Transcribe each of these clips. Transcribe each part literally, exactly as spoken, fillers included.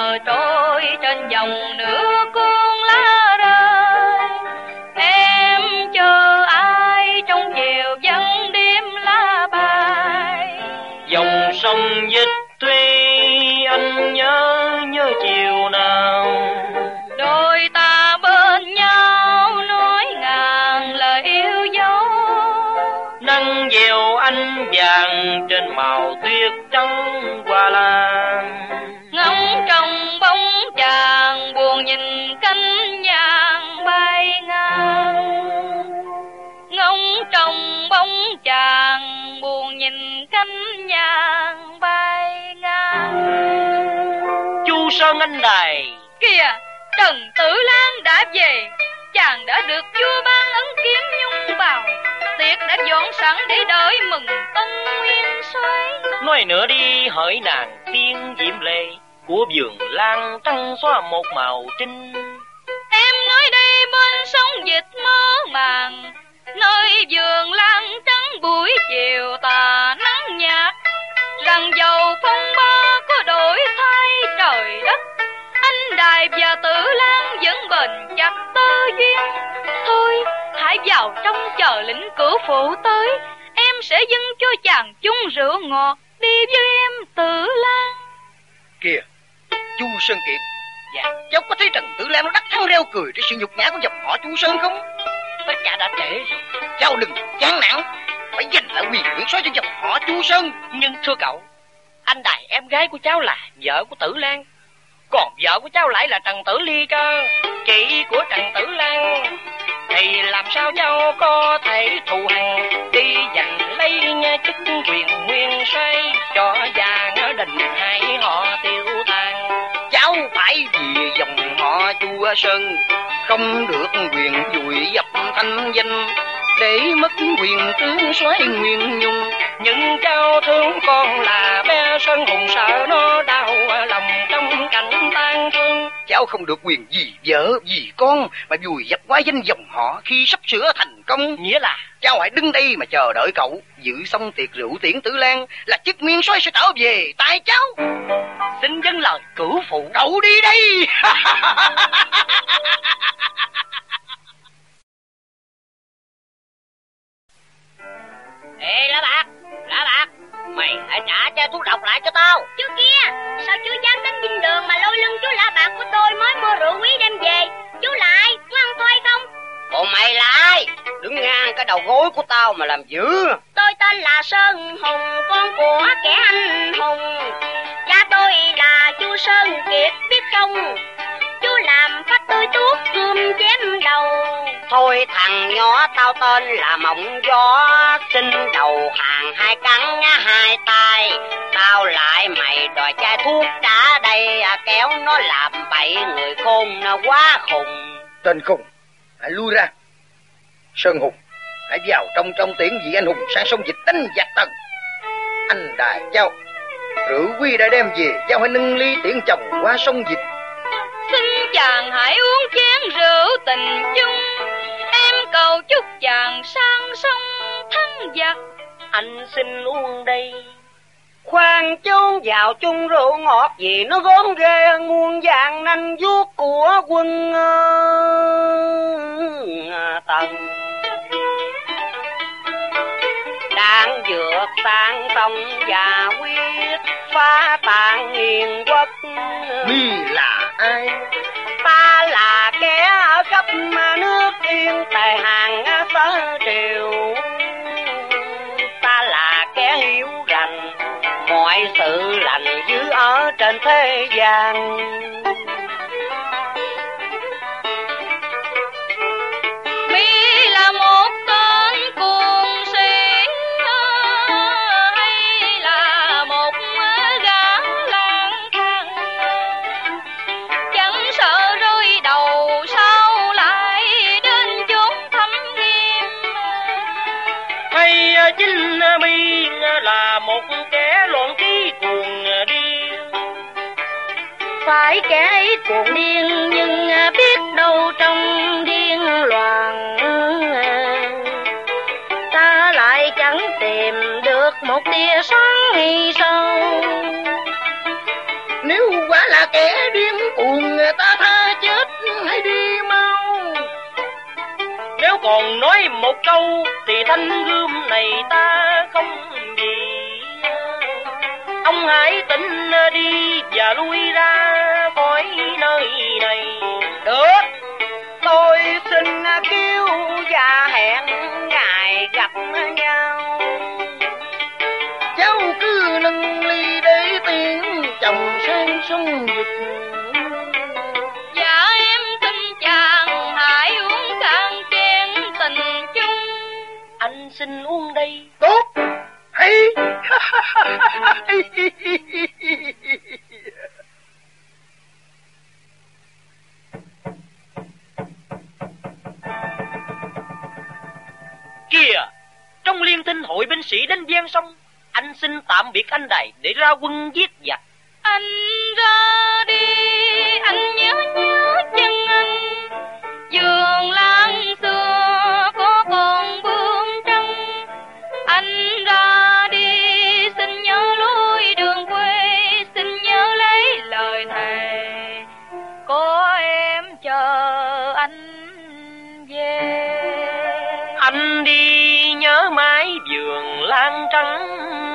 mờ trôi trên dòng nước cuốn lá rơi. Em chờ ai trong chiều vắng đêm lá bay. Dòng sông Dịch Tuy anh nhớ nhớ chiều nào. Đôi ta bên nhau nói ngàn lời yêu dấu. Nắng dèo anh vàng trên màu tuyết trắng hoa lan. Ngóng trong bóng chàng buồn nhìn cánh nhang bay ngang. Ngóng trong bóng chàng buồn nhìn cánh nhang bay ngang. Chu Sơn anh đài. Kìa, Trần Tử Lan đã về. Chàng đã được vua ban ấn kiếm nhung bào. Tiệc đã dọn sẵn để đợi mừng tân nguyên soái. Nói nữa đi hỡi nàng tiên diễm lệ, của vườn lan trăng xóa một màu trinh. Em nói đây bên sông Dịch mơ màng, nơi vườn lan trắng buổi chiều tà nắng nhạt. Rằng dầu phong ba có đổi thay trời đất, anh đài và Tử Lan vẫn bền chặt tơ duyên. Thôi hãy vào trong chờ lĩnh cửu phụ tới. Em sẽ dâng cho chàng chung rượu ngọt đi với em Tử Lan. Kìa Chu Sơn Kiệt. Dạ, cháu có thấy Trần Tử Lan nó đắc thắng reo cười trên sự nhục nhã của dòng họ Chu Sơn không? Tất cả đã trễ rồi. Cháu đừng chán nản, phải giành lại quyền quyển soái cho dòng họ Chu Sơn. Nhưng thưa cậu, anh đài em gái của cháu là vợ của Tử Lan, còn vợ của cháu lại là Trần Tử Ly cơ, chị của Trần Tử Lan. Thì làm sao cháu có thể thù hằn đi giành lấy chức quyền nguyên soái cho vàng ở đình hai họ tiêu tan. Cháu phải vì dòng họ Chu Sơn không được quyền vùi dập thanh danh, để mất quyền tướng soái Nguyên Nhung. Nhưng cháu thương con là bé Sơn Hùng, sợ nó đau lòng trong cảnh tan thương. Cháu không được quyền vì vợ vì con mà vùi dập quá danh dòng họ khi sắp sửa thành công. Nghĩa là cháu hãy đứng đây mà chờ đợi cậu giữ xong tiệc rượu tiễn Tử Lan là chức nguyên soái sẽ trở về tay cháu. Xin dâng lời cửu phụ. Cậu đi đây. Ê lá bạc, lá bạc, mày hãy trả chai thuốc độc lại cho tao. Chú kia, sao chú dám đến dinh đường mà lôi lưng chú lá bạc của tôi mới mua rượu quý đem về? Chú lại, có ăn tôi không? Còn mày là ai? Đứng ngang cái đầu gối của tao mà làm dữ. Tôi tên là Sơn Hùng, con của kẻ anh hùng. Cha tôi là Chu Sơn Kiệt biết không? Chú làm phát tươi tuốt cơm chém đầu. Thôi thằng nhỏ tao tên là Mộng Gió, xin đầu hàng hai cắn hai tay. Tao lại mày đòi chai thuốc trả đây, kéo nó làm bậy người khôn nó quá khùng. Tên khùng, hãy lui ra. Sơn Hùng, hãy vào trong trong tiễn vị anh hùng sang sông Dịch đánh giặc Tần. Anh đài cháu, rượu quy đã đem về, cháu hãy nâng ly tiễn chồng qua sông Dịch. Xin chàng hãy uống chén rượu tình chung, em cầu chúc chàng sang sông thắng giặc. Anh xin uống đây. Khoan chốn vào chung rượu ngọt, vì nó gốm ghê muôn vàng nanh vuốt của quân Tần. Đang vượt sang sông và quyết phá tan hiền quốc. Mi là ai? Ta là kẻ ở khắp nước Yên Tề hàng Sở Triều. Ta là kẻ hiếu rành, mọi sự lành giữ ở trên thế gian. Mi là một tên cuồng sĩ, hay là một gã lang thang, chẳng sợ rơi đầu sao lại đến chốn thâm nghiêm. hay chính Mi là một kẻ loạn trí cuồng điên? Phải kẻ ấy cuồng điên, nhưng biết đâu trong điên loạn ta lại chẳng tìm được một tia sáng hay sâu. Nếu quả là kẻ điên cuồng, ta tha chết hãy đi mau. Nếu còn nói một câu thì thanh gươm này ta không gì. Ông hãy tỉnh đi và lui ra khỏi nơi này. Được, tôi xin kêu và hẹn ngày gặp nhau. Cháu cứ nâng ly để tiếng chồng sang sông dịch. Dạ em xin chàng hãy uống cạn chén tình chung. Anh xin uống đây. Tốt, hay. Kìa, trong liên tinh hội binh sĩ đến ven sông, anh xin tạm biệt anh Đài để ra quân giết giặc. Anh ra đi, anh nhớ nhớ chân anh. Vườn lan xưa có còn bướm trắng. Anh ra đi, xin nhớ lối đường quê, xin nhớ lấy lời thề. Có em chờ anh về. Anh đi nhớ mãi vườn lan trắng,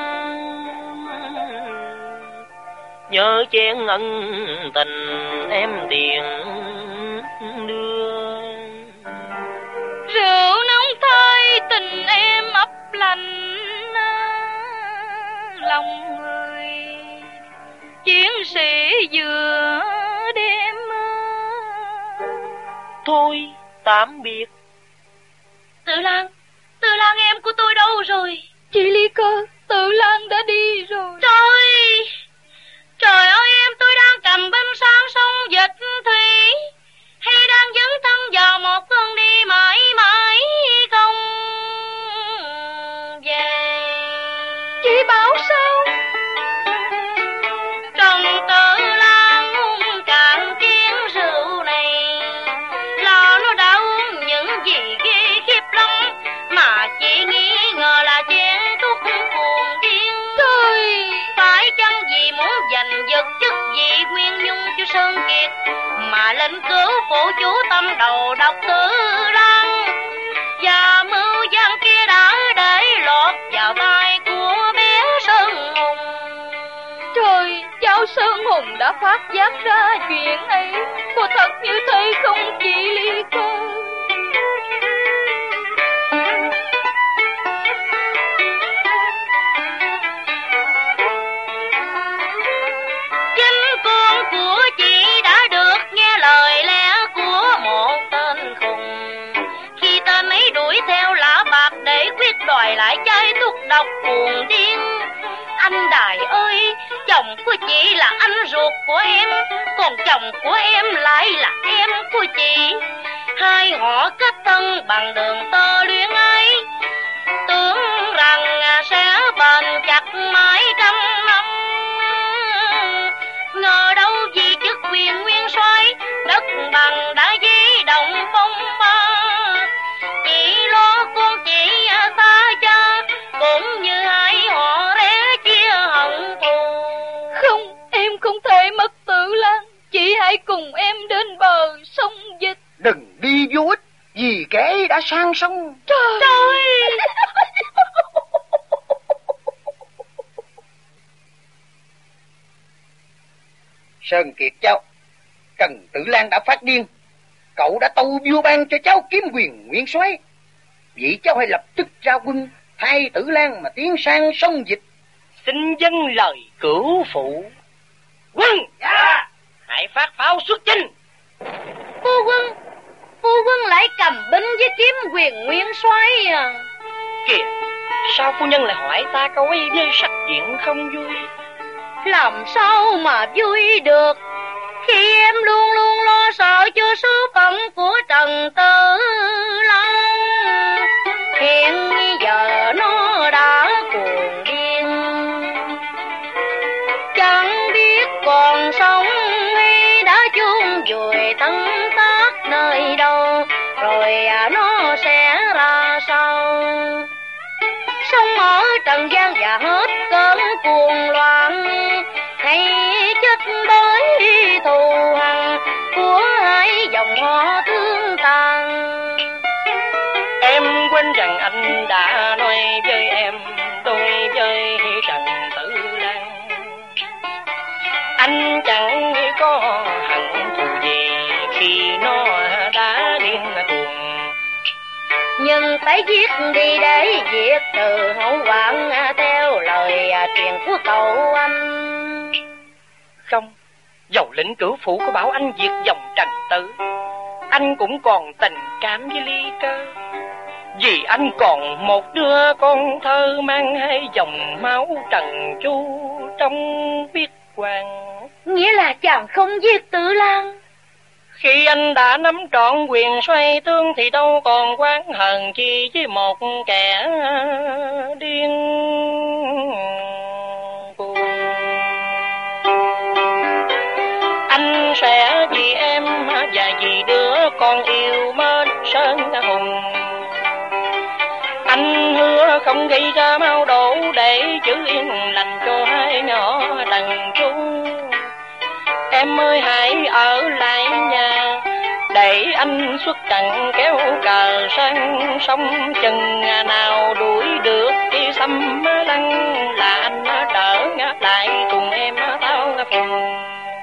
nhớ chén ân tình em tiền đưa. Rượu nóng thay tình em ấp lạnh lòng người. Chiến sĩ vừa đêm Thôi tạm biệt. Tự Lan, Tự Lan em của tôi đâu rồi? Chị Ly Cơ, Tự Lan đã đi rồi. Trời, trời ơi em tôi đang cầm binh sang sông dịch thủy, hay đang dấn thân vào một con đi mãi mãi không về. Chị bảo sao? Trần Tự Lan uống cạn chén rượu này, là nó đã uống những gì ghê khiếp lắm, mà chị nghĩ ngờ là chén thuốc cuồng điên. Thôi, phải chăng vì muốn giành giật chức vị Nguyên Nhung cho Sơn Kiệt mà lên cứu phụ chủ tâm đầu độc Tự Lan, và mưu gian kia đã để lọt vào tay của bé Sơn Hùng. Trời, cháu Sơn Hùng đã phát giác ra chuyện ấy. Có thật như thế không chị Ly Cơ? Chính con của chị đã được nghe lời lẽ của một tên khùng, khi tên ấy đuổi theo lã bạc để quyết đòi lại chai thuốc độc cuồng điên. Anh Đài ơi, chồng của chị là anh ruột của em, còn chồng của em lại là em của chị. Hai họ kết thân bằng đường tơ luyến ấy, tưởng rằng sẽ bền chặt mãi trăm năm. Ngờ đâu vì chức quyền nguyên soái, đất bằng đã di động phong ba. Chị lo con chị xa cha, cũng như hai họ rẽ chia hận thù. Không, em không thể mất Tự Lan. Chị hãy cùng em đến bờ sông dịch. Đừng đi vô ích, vì kẻ đã sang sông. Trời, Trời. Sơn Kiệt cháu, Trần Tự Lan đã phát điên. Cậu đã tâu vua ban cho cháu kiếm quyền nguyên soái. Vậy cháu hãy lập tức ra quân thay Tự Lan mà tiến sang sông dịch. Xin dâng lời cửu phụ. Quân, dạ, hãy phát pháo xuất chinh. Phu quân, phu quân lại cầm binh với kiếm quyền nguyên soái à? Kìa, sao phu nhân lại hỏi ta câu ấy với sắc diện không vui? Làm sao mà vui được khi em luôn luôn lo sợ cho số phận của Trần Tự Lan. Hiện giờ nó đã cuồng điên, chẳng biết còn sống hay đã chôn vùi thân xác nơi đâu, rồi nó sẽ ra sao? Sống ở trần gian và hết cơn cuồng loạn, hay chết bởi thù hằn của hai dòng họ thương tàn. Em quên rằng anh đã nói với em đối với Trần Tử Lan, anh chẳng có hận thù gì khi nó đã điên cuồng. Nhưng phải giết đi để diệt trừ hậu hoạn theo lời truyền của cậu anh. Không, dầu lĩnh cửu phủ có bảo anh diệt dòng Trần Tử, anh cũng còn tình cảm với Ly Cơ. Vì anh còn một đứa con thơ mang hai dòng máu Trần Chu trong huyết quản. Nghĩa là chàng không giết Tử Lan. Khi anh đã nắm trọn quyền xoay tương thì đâu còn oán hờn chi với một kẻ điên cuồng. Anh sẽ vì em và vì đứa con yêu mến Sơn Hùng. Anh hứa không gây ra máu đổ để giữ yên lành cho hai nhỏ Trần Chu. Em ơi hãy ở lại nhà để anh xuất trận kéo cờ sang sông, chừng nào đuổi được khi xâm lăng là anh trở lại cùng em thao phùng.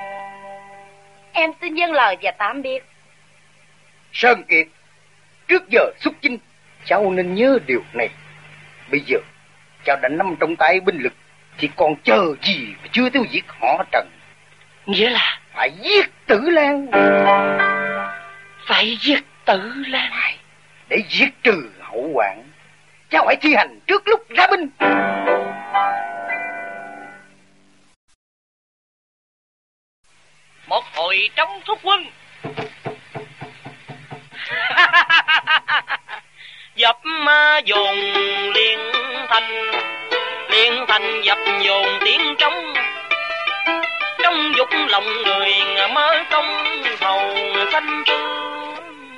Em xin vâng lời và tạm biệt. Sơn Kiệt, trước giờ xuất chinh cháu nên nhớ điều này. Bây giờ cháu đã nắm trong tay binh lực thì còn chờ gì mà chưa tiêu diệt họ Trần. Nghĩa là phải giết Tử Lan. Phải giết Tử Lan để diệt trừ hậu hoạn. Cháu phải thi hành trước lúc ra binh. Một hồi trong thúc quân. Dập dồn liên thành, liên thành dập dồn tiếng trống. Trong dục lòng người mơ công hầu xanh tương.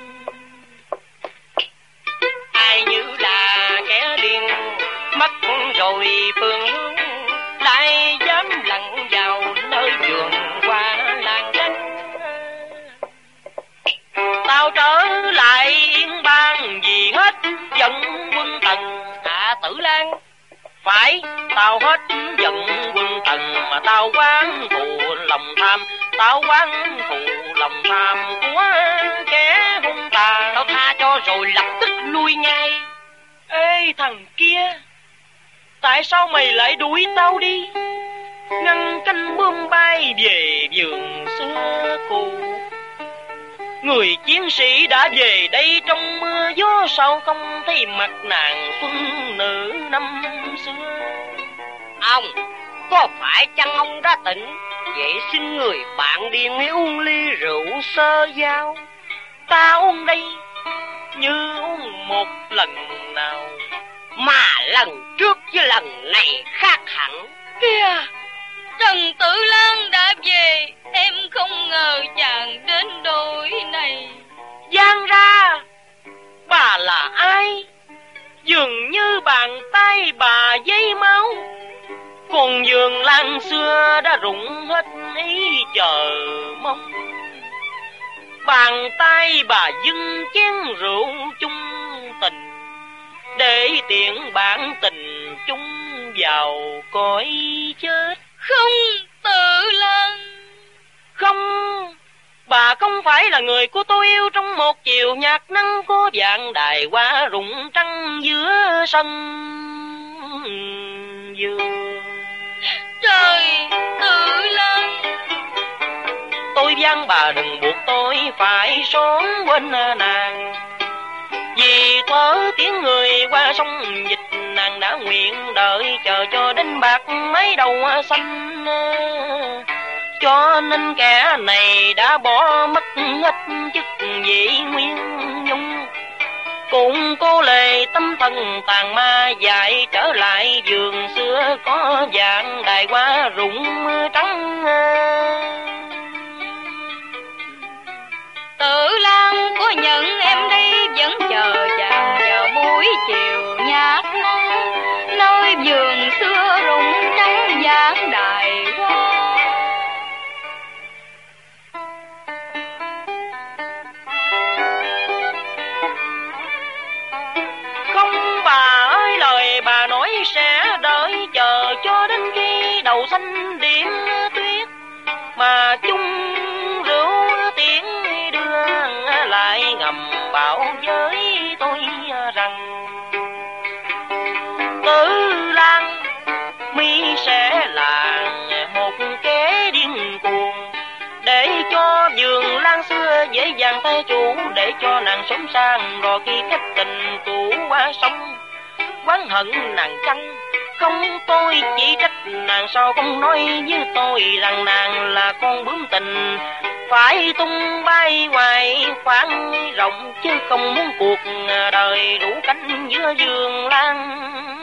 Ai như là kẻ điên mất rồi phương hướng, lại dám lặn vào nơi vườn hoa làng tranh. Tao trở lại yên bang vì hết giận quân Tần. À Tử Lan, phải, tao hết giận quân Tần mà tao quán thù lòng tham. Tao quán thù lòng tham của kẻ hung tàn. Tao tha cho rồi lập tức lui ngay. Ê thằng kia, tại sao mày lại đuổi tao đi, ngăn canh bươm bay về vườn xưa cũ? Người chiến sĩ đã về đây trong mưa gió, sao không thấy mặt nàng xuân nữ năm xưa? Ông, có phải chăng ông đã tỉnh? Vậy xin người bạn đi uống ly rượu sơ giao. Ta uống đây như uống một lần nào, mà lần trước với lần này khác hẳn. Kìa, Trần Tử Lan đã về. Em không ngờ chàng đến đổi này. Giang ra, bà là ai? Dường như bàn tay bà giấy máu, còn vườn lan xưa đã rụng hết ý chờ mong. Bàn tay bà dâng chén rượu chung tình, để tiện bản tình chung vào cõi chết. Không, Tử Lan. Không, bà không phải là người của tôi yêu. Trong một chiều nhạc nắng có vạn đài hoa rụng trăng giữa sân vườn. Trời, Tử Lan. Tôi van bà đừng buộc tôi phải xón quên nàng. Vì thở tiếng người qua sông dịch, nàng đã nguyện đợi chờ cho đến bạc mấy đầu xanh. Cho nên kẻ này đã bỏ mất hết chức vị nguyên nhung. Cũng cô lệ tâm thần tàn ma dại trở lại vườn xưa có vạn đài hoa rụng trắng. Tử Lan có nhận em đây vẫn chờ chàng vào buổi chiều nhạt nắng, nơi vườn xưa rụng trắng vạn đài hoa. xanh điểm tuyết, mà chung rượu tiễn đưa lại ngầm bảo với tôi rằng Tử Lan mi sẽ là một kẻ điên cuồng, để cho vườn lan xưa dễ dàng thay chủ, để cho nàng sống sang rồi khi cách tình cũ qua sông. Oán hận nàng chăng? Không, tôi chỉ trách nàng sao không nói với tôi rằng nàng là con bướm tình, phải tung bay ngoài khoảng rộng, chứ không muốn cuộc đời đủ cánh giữa vườn lan.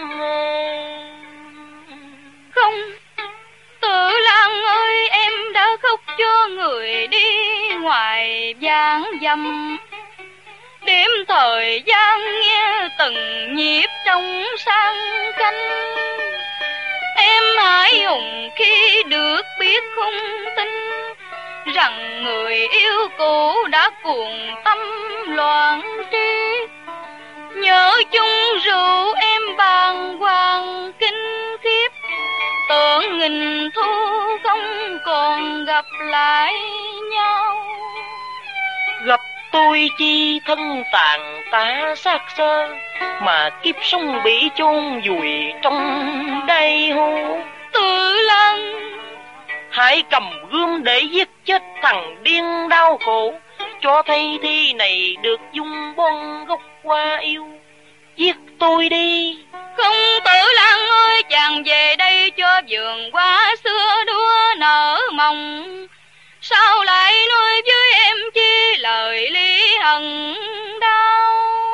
Không, Tử Lan ơi, em đã khóc cho người đi ngoài vàng dầm. Điểm thời gian nghe từng nhịp trong sang canh, em hãi hùng khi được biết không tin rằng người yêu cũ đã cuồng tâm loạn trí. Nhớ chung rượu em bàng hoàng kinh khiếp, tưởng nghìn thu không còn gặp lại nhau. Gặp tôi chi thân tàn tá xác xơ, mà kiếp sống bị chôn vùi trong đây hô. Tử Lan, hãy cầm gươm để giết chết thằng điên đau khổ, cho thấy thi này được dung bon gốc hoa yêu. Giết tôi đi. Không, Tử Lan ơi, chàng về đây cho vườn hoa xưa đua nở mộng, sao lại nói với em chi lời ly hận đau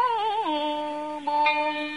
buồn.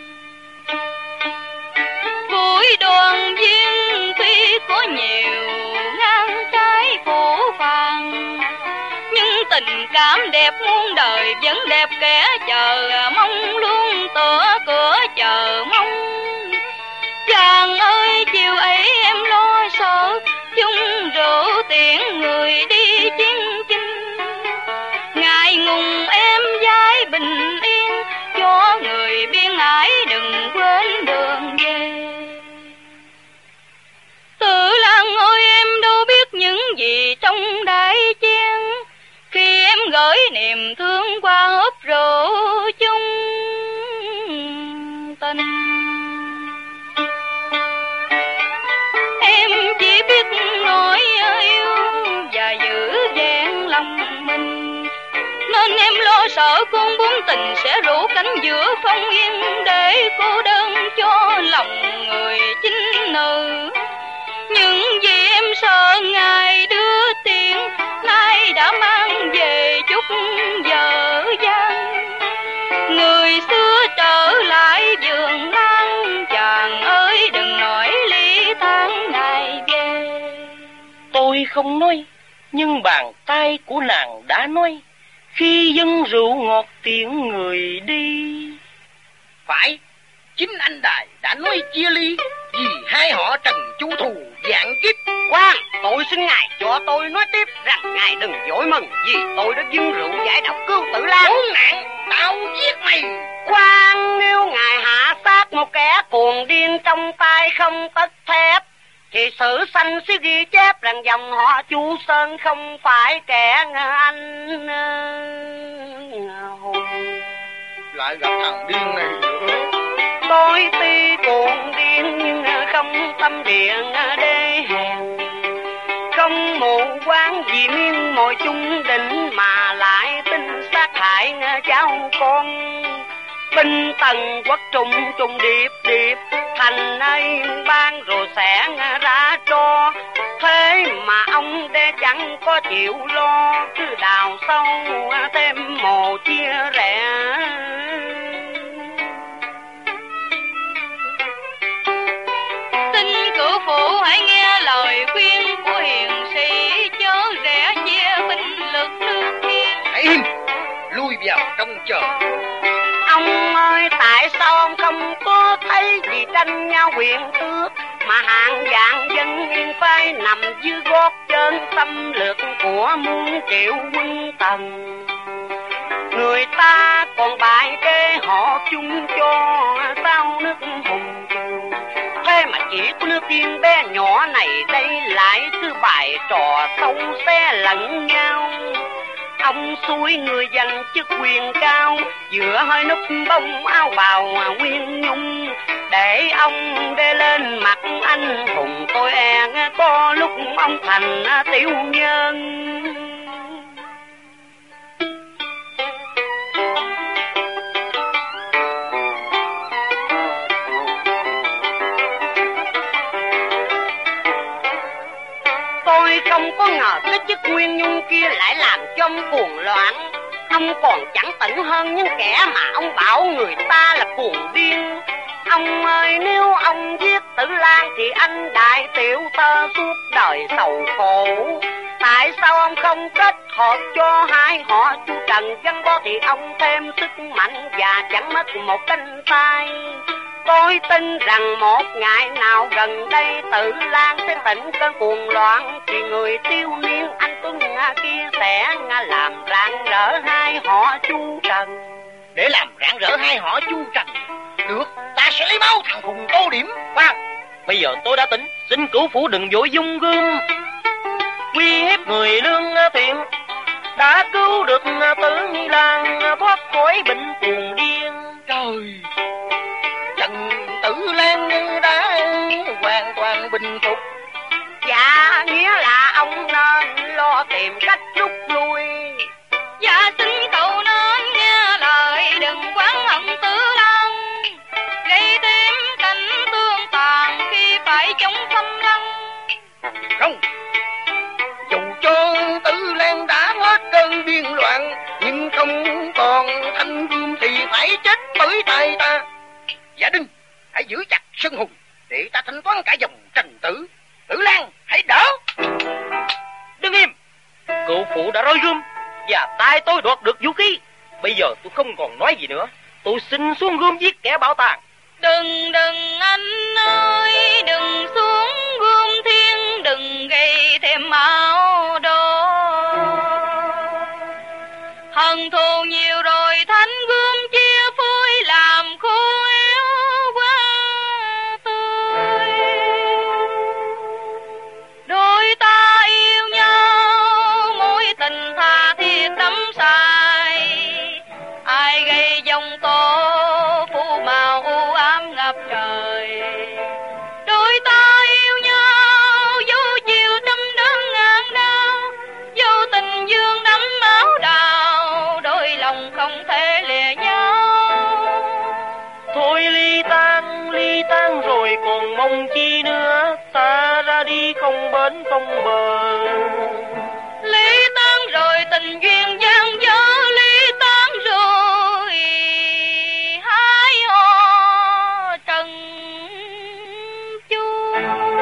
Buổi đoàn viên tuy có nhiều ngang trái khổ phàn, nhưng tình cảm đẹp muôn đời vẫn đẹp kẻ chờ mong, luôn tựa cửa chờ mong. Chàng ơi, chiều ấy em lo sợ, chung rượu tiễn người đi chiến chinh, ngại ngùng em vai bình yên, cho người biên ải đừng quên đường về. Tử Lan ơi, em đâu biết những gì trong đại chiến, khi em gửi niềm thương qua hớp rượu chung tình. Em chỉ biết nói yêu và giữ vẹn lòng mình, nên em lo sợ con bướm tình sẽ rủ cánh giữa phong yên, để cô đơn cho lòng người chính nữ. Nhưng vì em sợ ngài đưa tiền, nay đã mang về chút vợ gian. Người xưa trở lại vườn lan, chàng ơi đừng nói ly tán ngài về. Tôi không nói, nhưng bàn tay của nàng đã nói, khi dâng rượu ngọt tiễn người đi. Phải, chính anh Đài đã nói chia ly, vì hai họ Trần Chu thù vạn kiếp. Khoan, tôi xin ngài cho tôi nói tiếp rằng ngài đừng vội mừng, vì tôi đã dâng rượu giải độc cứu Tử Lan. Khốn nạn, tao giết mày. Khoan, nếu ngài hạ sát một kẻ cuồng điên trong tay không tất thép, thì sử sanh sẽ ghi chép rằng dòng họ Chu Sơn không phải kẻ anh hùng. Lại gặp thằng điên này nữa. Tôi tuy cuồng điên nhưng không tâm điện đê hèn, không mù quáng vì miên mồi chung định, mà lại tin sát hại cháu con. Binh tần quốc trùng trùng điệp điệp, thành ấy ban rồi sẽ ra cho. Thế mà ông đê chẳng có chịu lo, cứ đào sâu thêm mồ chia rẽ. Xin cửu phụ hãy nghe lời khuyên của hiền sĩ, chớ rẽ chia binh lực nước kia. Hãy im, lui vào trong chờ. Ông ơi, tại sao ông không có thấy gì tranh nhau quyền tước, mà hạng vạn dân yên phai nằm dưới gót chân xâm lược của muôn triệu quân Tần. Người ta còn bại bê họ chung cho sao nước hùng cường, thế mà chỉ có đứa tiên bé nhỏ này đây lại cứ bài trò sâu xé lẫn nhau. Ông suối người giành chức quyền cao, giữa hơi núp bông áo bào nguyên nhung, để ông đê lên mặt anh hùng tôi e có lúc ông thành tiểu nhân. Tôi không có ngờ cái chức nguyên nhung kia lại làm cho ông cuồng loạn. Ông còn chẳng tỉnh hơn những kẻ mà ông bảo người ta là cuồng điên. Ông ơi, nếu ông giết Tử Lan thì anh đại tiểu tơ suốt đời sầu khổ. Tại sao ông không kết hợp cho hai họ Chu Trần gắn bó thì ông thêm sức mạnh và chẳng mất một cánh tay. Tôi tin rằng một ngày nào gần đây Tử Lan sẽ tỉnh cơn cuồng loạn, thì người tiêu niên anh Tuấn kia sẽ làm rạng rỡ hai họ Chu Trần. Để làm rạng rỡ hai họ Chu Trần được, ta sẽ lấy máu thằng khùng Tô Điểm. Khoan, bây giờ tôi đã tính, xin cửu phủ đừng vội dung gươm uy hiếp người lương thiện, đã cứu được Tử Nhi Lan thoát khỏi bệnh cuồng điên. Trời, Trần Tử Lan đã hoàn toàn bình phục. Dạ, nghĩa là ông nên lo tìm cách rút lui. Dạ xin cậu nên nghe lời, đừng quán hận Tử Lan, gây thêm cảnh tương tàn khi phải chống xâm lăng. Không, dù cho Tử Lan đã hết cơn điên loạn, nhưng không còn thanh gươm thì phải chết bởi tay ta. Dạ Đinh, hãy giữ chặt Sơn Hùng để ta thanh toán cả dòng Trần Tử. Tử Lan, hãy đỡ. Đứng im, cửu phủ đã roi gươm và tay tôi đoạt được vũ khí. Bây giờ tôi không còn nói gì nữa, tôi xin xuống gươm giết kẻ bảo tàng. Đừng đừng anh ơi, đừng xuống gươm thiên, đừng gây thêm máu đổ. Hận thù nhiều rồi thánh gươm chia phôi, làm khô éo quá tươi. Đôi ta yêu nhau, mối tình tha thiết đắm say. Ai gây dòng tố phù màu u ám ngập trời. Đôi ta yêu nhau, dấu chiều trăm đớn ngàn đau, dấu tình dương đắm máu đào, đôi lòng không thể lìa nhau. Thôi ly tan, ly tan rồi còn mong chi nữa, ta ra đi không bến không bờ. Ly tan rồi tình duyên gian dở, ly tan rồi hai họ Trần Chu.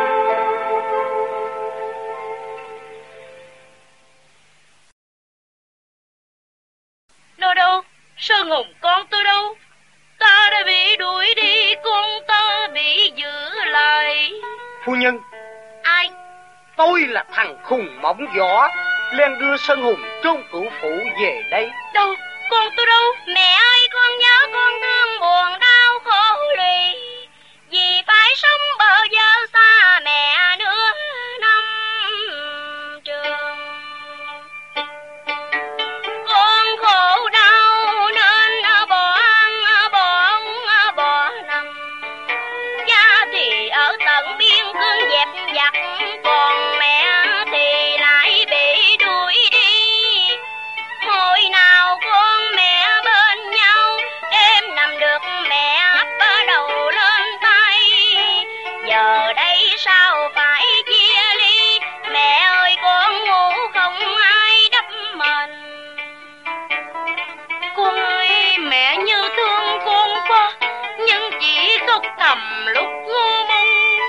Đâu đâu, Sơn Hùng con tôi đâu? Ta đã bị đuổi đi, con ta bị giữ lại. Phu nhân, Ai? tôi là thằng khùng mỏng võ, lên đưa Sơn Hùng trốn cửu phủ về đây. Đâu, con tôi đâu? Mẹ ơi, con nhớ con thương buồn đau khổ lì, vì phải sống bờ vơ xa mẹ nữa năm trường. Con khổ đau nên bỏ ăn bỏ bỏ nằm, cha thì ở tận biên cương dẹp giặc, còn mẹ thì lại bị đuổi đi. Hồi nào con mẹ bên nhau, đêm nằm được mẹ ấp đầu lên tay. Giờ đây sao phải chia ly, mẹ ơi con ngủ không ai đắp mình. Con ơi, mẹ như thương con quá, nhưng chỉ có cầm lúc ngu mông.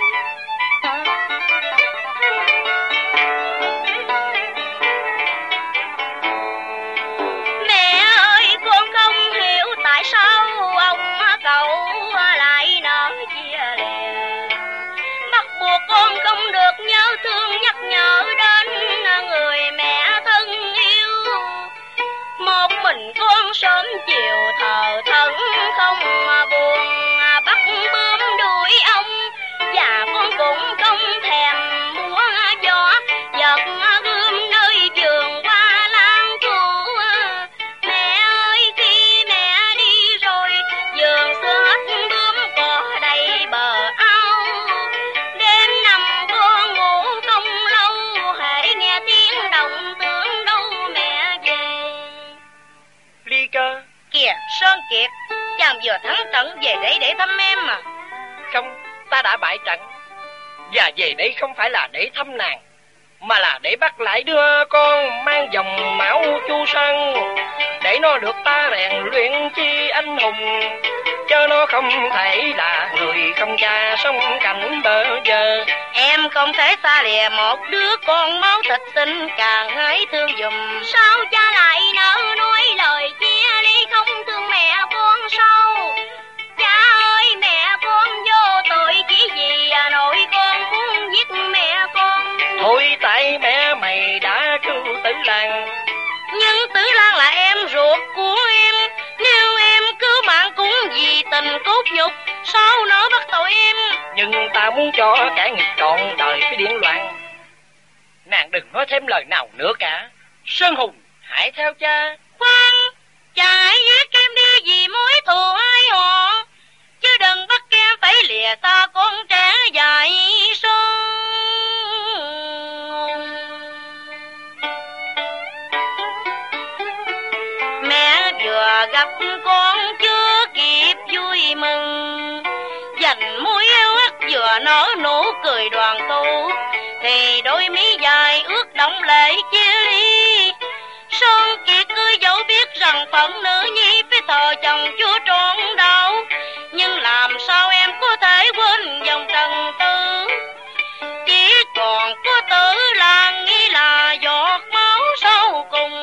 Mẹ ơi, con không hiểu tại sao ông cậu lại nỡ chia lìa. Bắt buộc con không được nhớ thương nhắc nhở đến người mẹ thân yêu. Một mình con sớm chiều thờ thẫn không buồn, bắt bướm đuổi ông về đây để thăm em mà. Không, ta đã bại trận. Và về đây không phải là để thăm nàng, mà là để bắt lại đứa con mang dòng máu Chu Sơn, để nó được ta rèn luyện chi anh hùng, chứ nó không thể là người không cha sống cảnh bơ vơ. Em không thể xa lìa một đứa con máu thịt xinh, càng hãy thương dùm. Sao cha lại nỡ nói lời chia ly, không thương mẹ con sao? Cha ơi, mẹ con vô tội chỉ vì nội con muốn giết mẹ con. Thôi tại mẹ mày đã cứu Tử Lan. Nhưng Tử Lan là em ruột của em, nếu em cứu mạng cũng vì tình cốt nhục, sao nỡ bắt tội em? Nhưng ta muốn cho cả nghịch trọn đời phải điên loạn. Nàng đừng nói thêm lời nào nữa cả. Sơn Hùng, hãy theo cha. Khoan, cha hãy giết em đi vì mối thù hai họ, chứ đừng bắt em phải lìa xa con trẻ dại Sơn. Mẹ vừa gặp con chưa kịp vui mừng, dành môi eo ắt vừa nở nụ cười đoàn tụ, thì đôi mí dài ướt đẫm lệ chia ly. Sơn Kiệt cứ dẫu biết rằng phận nữ nhi phải thờ chồng chúa trọn đạo, nhưng làm sao em có thể quên dòng trần tư? Chỉ còn có Tử Lan nghĩ là giọt máu sau cùng.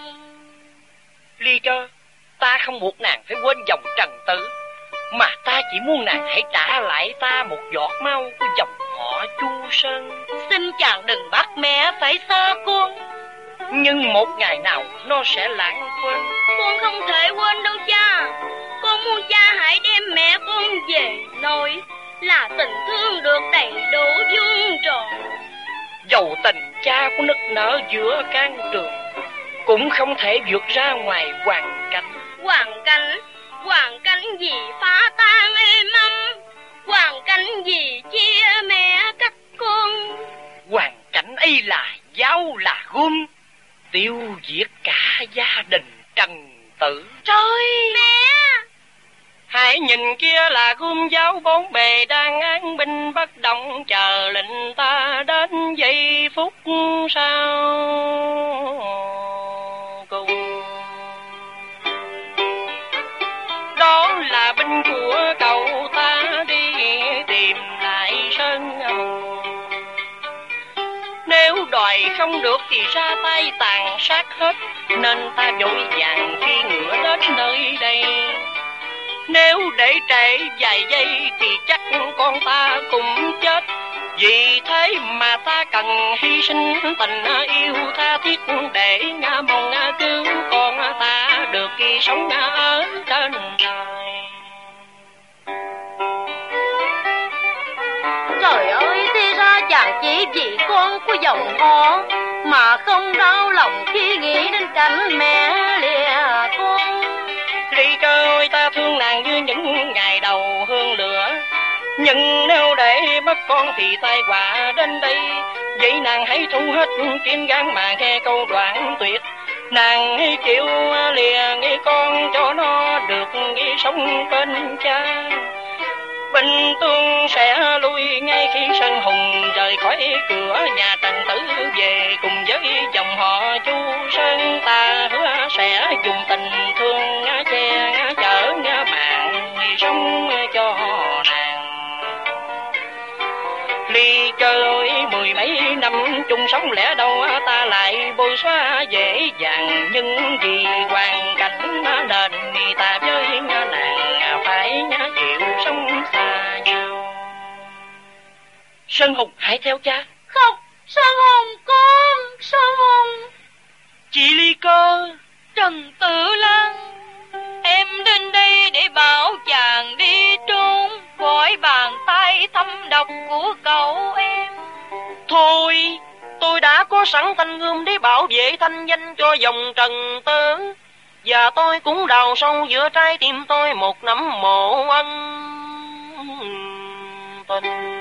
Ly Cơ, ta không buộc nàng phải quên dòng trần tử, mà ta chỉ muốn nàng hãy trả lại ta một giọt máu của dòng họ Chu Sơn. Xin chàng đừng bắt mẹ phải xa con. Nhưng một ngày nào nó sẽ lãng quên. Con không thể quên đâu cha. Con muốn cha hãy đem mẹ con về nội, là tình thương được đầy đủ vuông tròn. Dầu tình cha của nức nở giữa can trường, cũng không thể vượt ra ngoài hoàn cảnh. Hoàn cảnh, hoàn cảnh gì phá tan êm ấm, hoàn cảnh gì chia mẹ cách con. Hoàn cảnh ấy là dao là gươm, tiêu diệt cả gia đình Trần Tử. Trời! Mẹ! Hãy nhìn kia là gươm giáo bốn bề đang án binh bất động, chờ lệnh ta đến giây phút sau cùng. Đó là binh của cậu ta đi tìm lại Sơn Hùng. Nếu đòi không được thì ra tay tàn sát hết, nên ta vội vàng phi ngựa đến nơi đây. Nếu để trễ vài giây thì chắc con ta cũng chết. Vì thế mà ta cần hy sinh tình yêu tha thiết, để mong cứu con ta được sống ở trên đời. Trời ơi, thì ra chàng chỉ vì con của dòng họ mà không đau lòng khi nghĩ đến cảnh mẹ lìa con. Ly Cơ ơi, ta thương nàng như những ngày đầu hương lửa, nhưng nếu để mất con thì tai họa đến đây. Vậy nàng hãy thu hết kiên gan mà nghe câu đoạn tuyệt. Nàng hãy chịu lìa nghĩ con cho nó được nghĩ sống bên cha. Bình tương sẽ lui ngay khi Sơn Hùng rời khỏi cửa nhà Trần Tử về cùng với dòng họ Chu Sơn. Ta hứa sẽ dùng tình thương che chở mạng sống cho nàng. Ly Cơ ơi, mười mấy năm chung sống lẽ đâu ta lại bôi xóa dễ dàng, nhưng vì hoàn cảnh nên ta với nàng phải chịu sống xa nhau. Sơn Hùng, hãy theo cha. Không, Sơn Hùng con, Sơn Hùng. Chị Ly Cơ. Trần Tử Lan, em đến đây để bảo chàng đi trốn khỏi bàn tay thâm độc của cậu em. Thôi, tôi đã có sẵn thanh gươm để bảo vệ thanh danh cho dòng Trần Tử, và tôi cũng đào sâu giữa trái tim tôi một nắm mộ ân tình.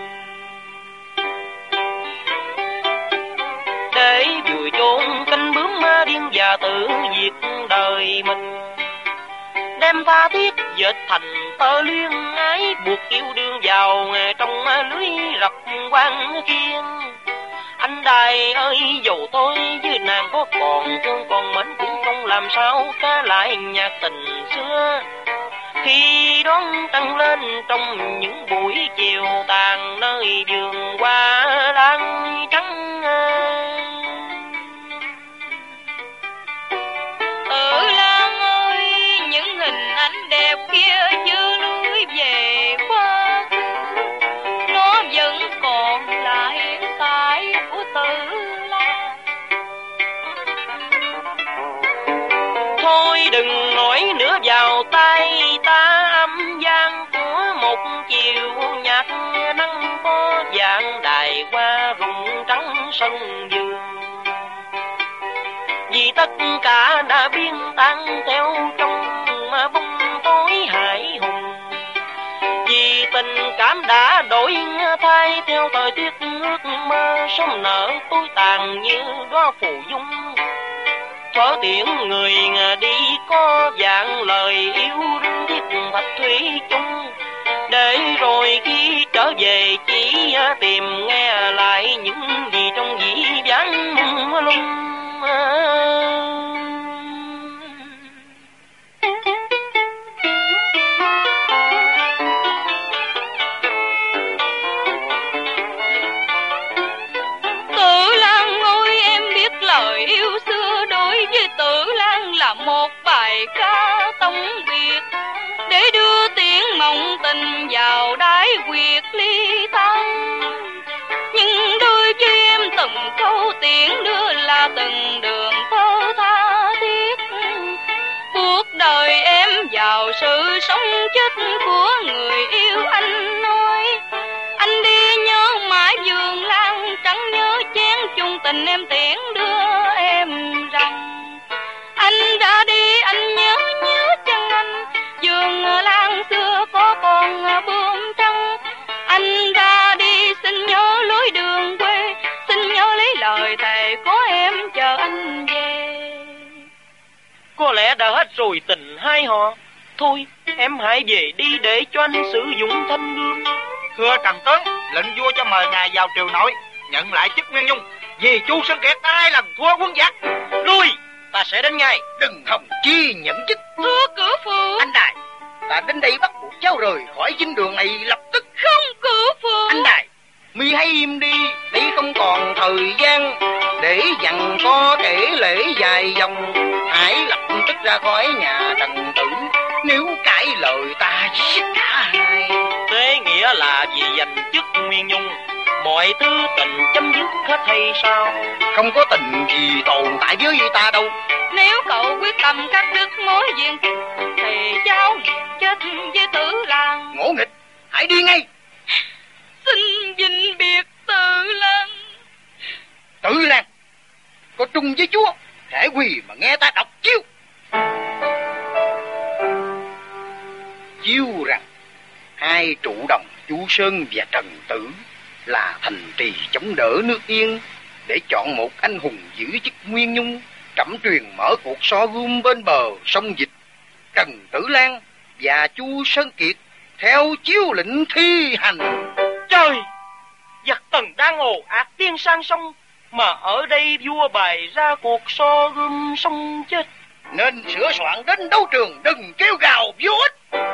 Để vừa chôn canh bướm ma điên và tự diệt đời mình, đem tha thiết dệt thành tơ luyên ái, buộc yêu đương vào trong lưới rập quan kiên. Anh Đài ơi, dầu tôi với nàng có còn thương còn mến cũng không làm sao ca lại nhạc tình xưa. Khi đón trăng lên trong những buổi chiều tàn, nơi vườn hoa lan trắng. Tử Lan ơi, những hình ảnh đẹp kia như lưới về qua, nó vẫn còn lại tại của Tử Lan. Thôi đừng nói nữa vào tay ta âm gian của một chiều nhạc nắng có dạng đài qua rụng trắng sân vườn. Vì tất cả đã biến tan theo trong bóng tối hải hùng, vì tình cảm đã đổi thay theo thời tiết ước mơ, sớm nở tối tàn như đóa phù dung. Thở tiếng người đi có dạng lời yêu đương thiết thạch thủy chung, để rồi khi trở về chỉ tìm nghe lại những gì trong dĩ vãng mông lung. Tử Lan ơi, em biết lời yêu xưa đối với Tử Lan là một bài ca tống biệt, để đưa tiếng mộng tình vào đáy quyệt ly thân. Nhưng đôi với em từng câu tiếng đưa là từng đường thơ tha thiết, cuộc đời em vào sự sống chết của người yêu. Anh nói anh đi nhớ mãi vườn lan trắng, nhớ chén chung tình em tiễn đưa em rằng anh đã đi. Anh nhớ nhớ chân anh, vườn lan xưa có còn bướm trắng. Anh ra đi xin nhớ lối đường quê, xin nhớ lấy lời thề có em chờ anh về. Có lẽ đã hết rồi tình hai họ. Thôi em hãy về đi để cho anh sử dụng thanh gươm. Thưa Trần Tướng, lệnh vua cho mời ngài vào triều nội, nhận lại chức Nguyên Nhung, vì Chu Sơn Kiệt hai lần thua quân giặc. Lui, ta sẽ đến ngay. Đừng hòng chi nhận chức. Thưa cử phụ. Anh Đài, ta đến đây bắt buộc cháu rời khỏi dinh đường này lập tức. Không cử phụ. Anh Đài, mi hãy im đi, đây không còn thời gian để dằn có thể lễ dài dòng. Hãy lập tức ra khỏi nhà Trần Tử, nếu cãi lời ta giết cả hai. Thế nghĩa là vì giành chức Nguyên Nhung, mọi thứ tình chấm dứt hết hay sao? Không có tình gì tồn tại với ta đâu. Nếu cậu quyết tâm cắt đứt mối duyên thì cháu chết với Tử Lan. Ngỗ nghịch, hãy đi ngay. Xin vĩnh biệt Tử Lan. Tử Lan có trung với chúa, thể quỳ mà nghe ta đọc chiêu. Chiêu rằng hai trụ đồng Chu Sơn và Trần Tử là thành trì chống đỡ nước Yên, để chọn một anh hùng giữ chức Nguyên Nhung. Trẫm truyền mở cuộc so gươm bên bờ sông Dịch, Trần Tử Lan và Chu Sơn Kiệt theo chiếu lệnh thi hành. Trời, giặc Tần đang ồ ạt tiên sang sông, mà ở đây vua bày ra cuộc so gươm sông chết. Nên sửa soạn đến đấu trường, đừng kêu gào vô ích.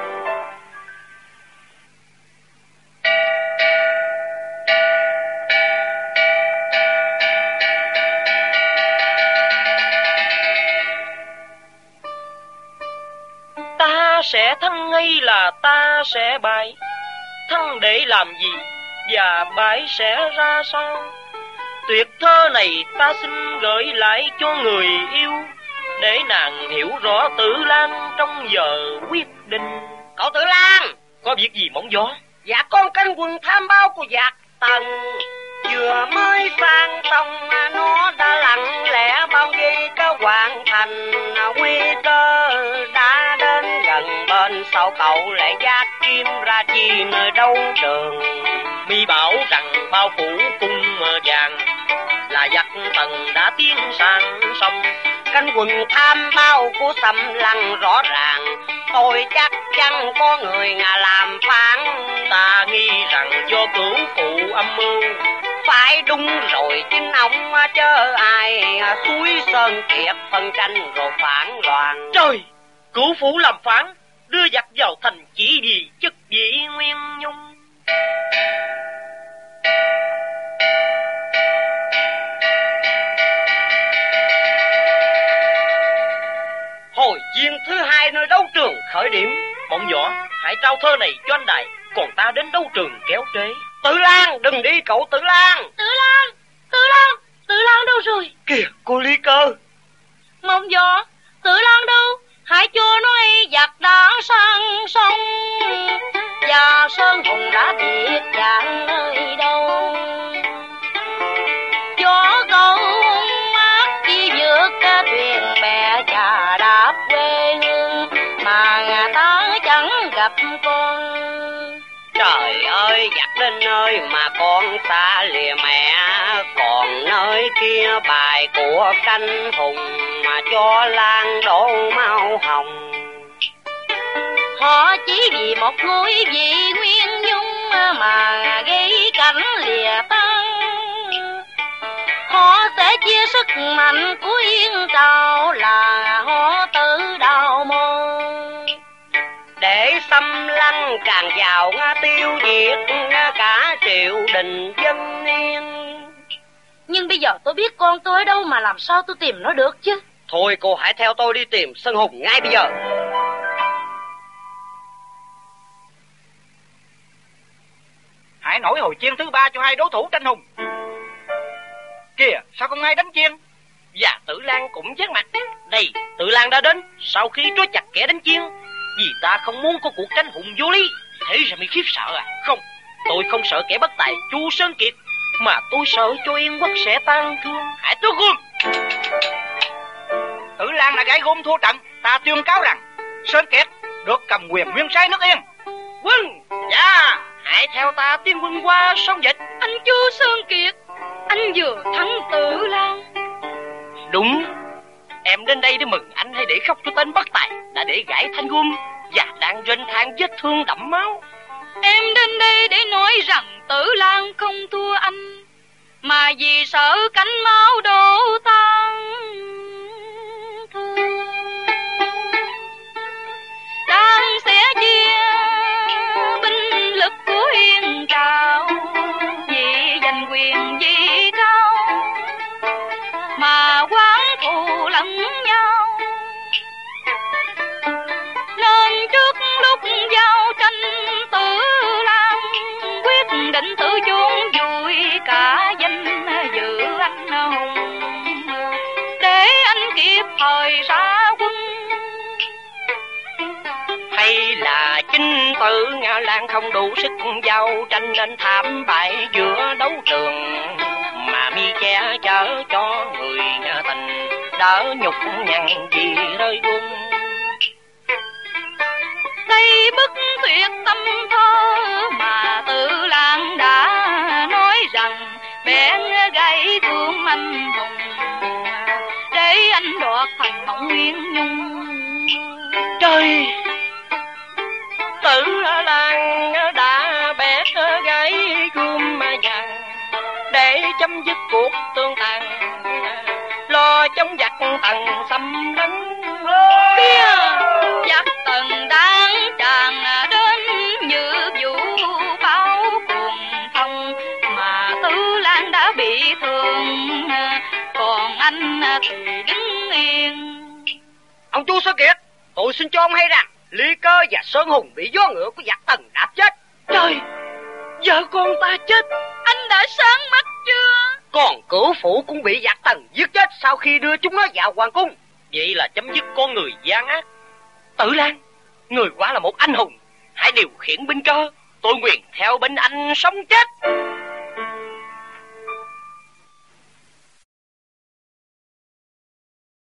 Ta sẽ thắng hay là ta sẽ bại? Thắng để làm gì và bại sẽ ra sao? Tuyệt thơ này ta xin gửi lại cho người yêu, để nàng hiểu rõ Tử Lan trong giờ quyết định. Cậu Tử Lan, có việc gì mỏng gió? dạ con canh quân tham bao của giặc Tần vừa mới sang sông, nó đã lặng lẽ bao vây cả hoàn thành. Nguy cơ đã đến gần bên, sau cậu lại giác kim ra chi nơi đấu trường. Mi bảo rằng bao phủ cung vàng là giặc Tần đã tiến sang sông. Canh quần tham bao của Sầm Lăng rõ ràng, tôi chắc chắn có người ngà làm phản. Ta nghi rằng do cửu phụ âm mưu. Phải đúng rồi, chính ông chớ ai suối Sơn Kiệt phân tranh rồi phản loạn. Trời, cửu phụ làm phản, đưa giặc vào thành chỉ vì chức vị Nguyên Nhung. Hồi viên thứ hai nơi đấu trường khởi điểm. Bọn võ, hãy trao thơ này cho anh Đại, còn ta đến đấu trường kéo trế. Tử Lan, đừng đi cậu Tử Lan. Tử Lan, Tử Lan, Tử Lan đâu rồi? Kìa, cô Lý Cơ. Mong võ, Tử Lan đâu? Hãy cho nó hay giặc đã sang sông, và Sơn Hùng đã thiệt dạng nơi đâu. Cho cậu hung ác chi vượt cái thuyền bè chà đạp quê hương, mà ta chẳng gặp con. Trời ơi, giặc đến nơi mà con xa lìa mẹ, còn nơi kia bài của canh hùng mà cho Lan đổ máu hồng. Họ chỉ vì một ngôi vị Nguyên Nhung mà gây cảnh lìa tan. Họ sẽ chia sức mạnh của Yên Trào là họ tự đào môn, để xâm lăng càng vào tiêu diệt cả triều đình dân yên. Nhưng bây giờ tôi biết con tôi ở đâu mà làm sao tôi tìm nó được chứ. Thôi cô hãy theo tôi đi tìm Sơn Hùng ngay bây giờ. Hãy nổi hồi chiên thứ ba cho hai đối thủ tranh hùng. Kìa, sao không ai đánh chiên? Và Tử Lan cũng vác mặt. Đây, Tử Lan đã đến sau khi trói chặt kẻ đánh chiên. Vì ta không muốn có cuộc tranh hùng vô lý. Thế ra mới khiếp sợ à? Không, tôi không sợ kẻ bất tài Chu Sơn Kiệt, mà tôi sợ cho Yên Quốc sẽ tan thương. Hãy tước gươm. Tử Lan đã gãy gươm thua trận. Ta tuyên cáo rằng Sơn Kiệt được cầm quyền nguyên sai nước Yên. Quân, dạ, hãy theo ta tiến quân qua sông Dịch. Anh Chu Sơn Kiệt, anh vừa thắng Tử Lan. Đúng, em đến đây để mừng anh hay để khóc cho tên bất tài đã để gãy thanh gươm và đang rên than vết thương đẫm máu? Em đến đây để nói rằng Tử Lan không thua anh, mà vì sợ cánh máu đổ tan thương. Đang sẽ chia binh lực của Yên Trào, vì giành quyền vì cao mà quán thù lẫn nhau. Nên trước lúc giao tranh, Tử Lan quyết định tự chôn vùi cả danh dự anh hùng, để anh kịp thời ra quân. Hay là chính Tử Lan không đủ sức giao tranh nên thảm bại giữa đấu trường, mà mi che chở cho người tình đỡ nhục nhằn vì rơi quân. Đây bức tuyệt tâm thơ mà Tử Lan đã nói rằng bèn gãy gươm anh hùng, để anh đoạt thành mộng Nguyên Nhung. Trời, Tử Lan đã bẻ gãy gươm vàng để chấm dứt cuộc tương tàn, lo chống giặc Tần xâm lấn. Kia giặc Tần đang tràn đến như vũ bão cuồng phong, mà Tử Lan đã bị thương, còn anh thì đứng yên. Ông Chu Sơn Kiệt, tôi xin cho ông hay rằng Lý Cơ và Sơn Hùng bị gió ngựa của giặc Tần đạp chết. Trời, vợ con ta chết. Anh đã sáng mắt chưa? Còn cửu phụ cũng bị giặc Tần giết chết sau khi đưa chúng nó vào hoàng cung. Vậy là chấm dứt con người gian ác. Tử Lan, người quá là một anh hùng. Hãy điều khiển binh cơ, tôi nguyện theo bên anh sống chết.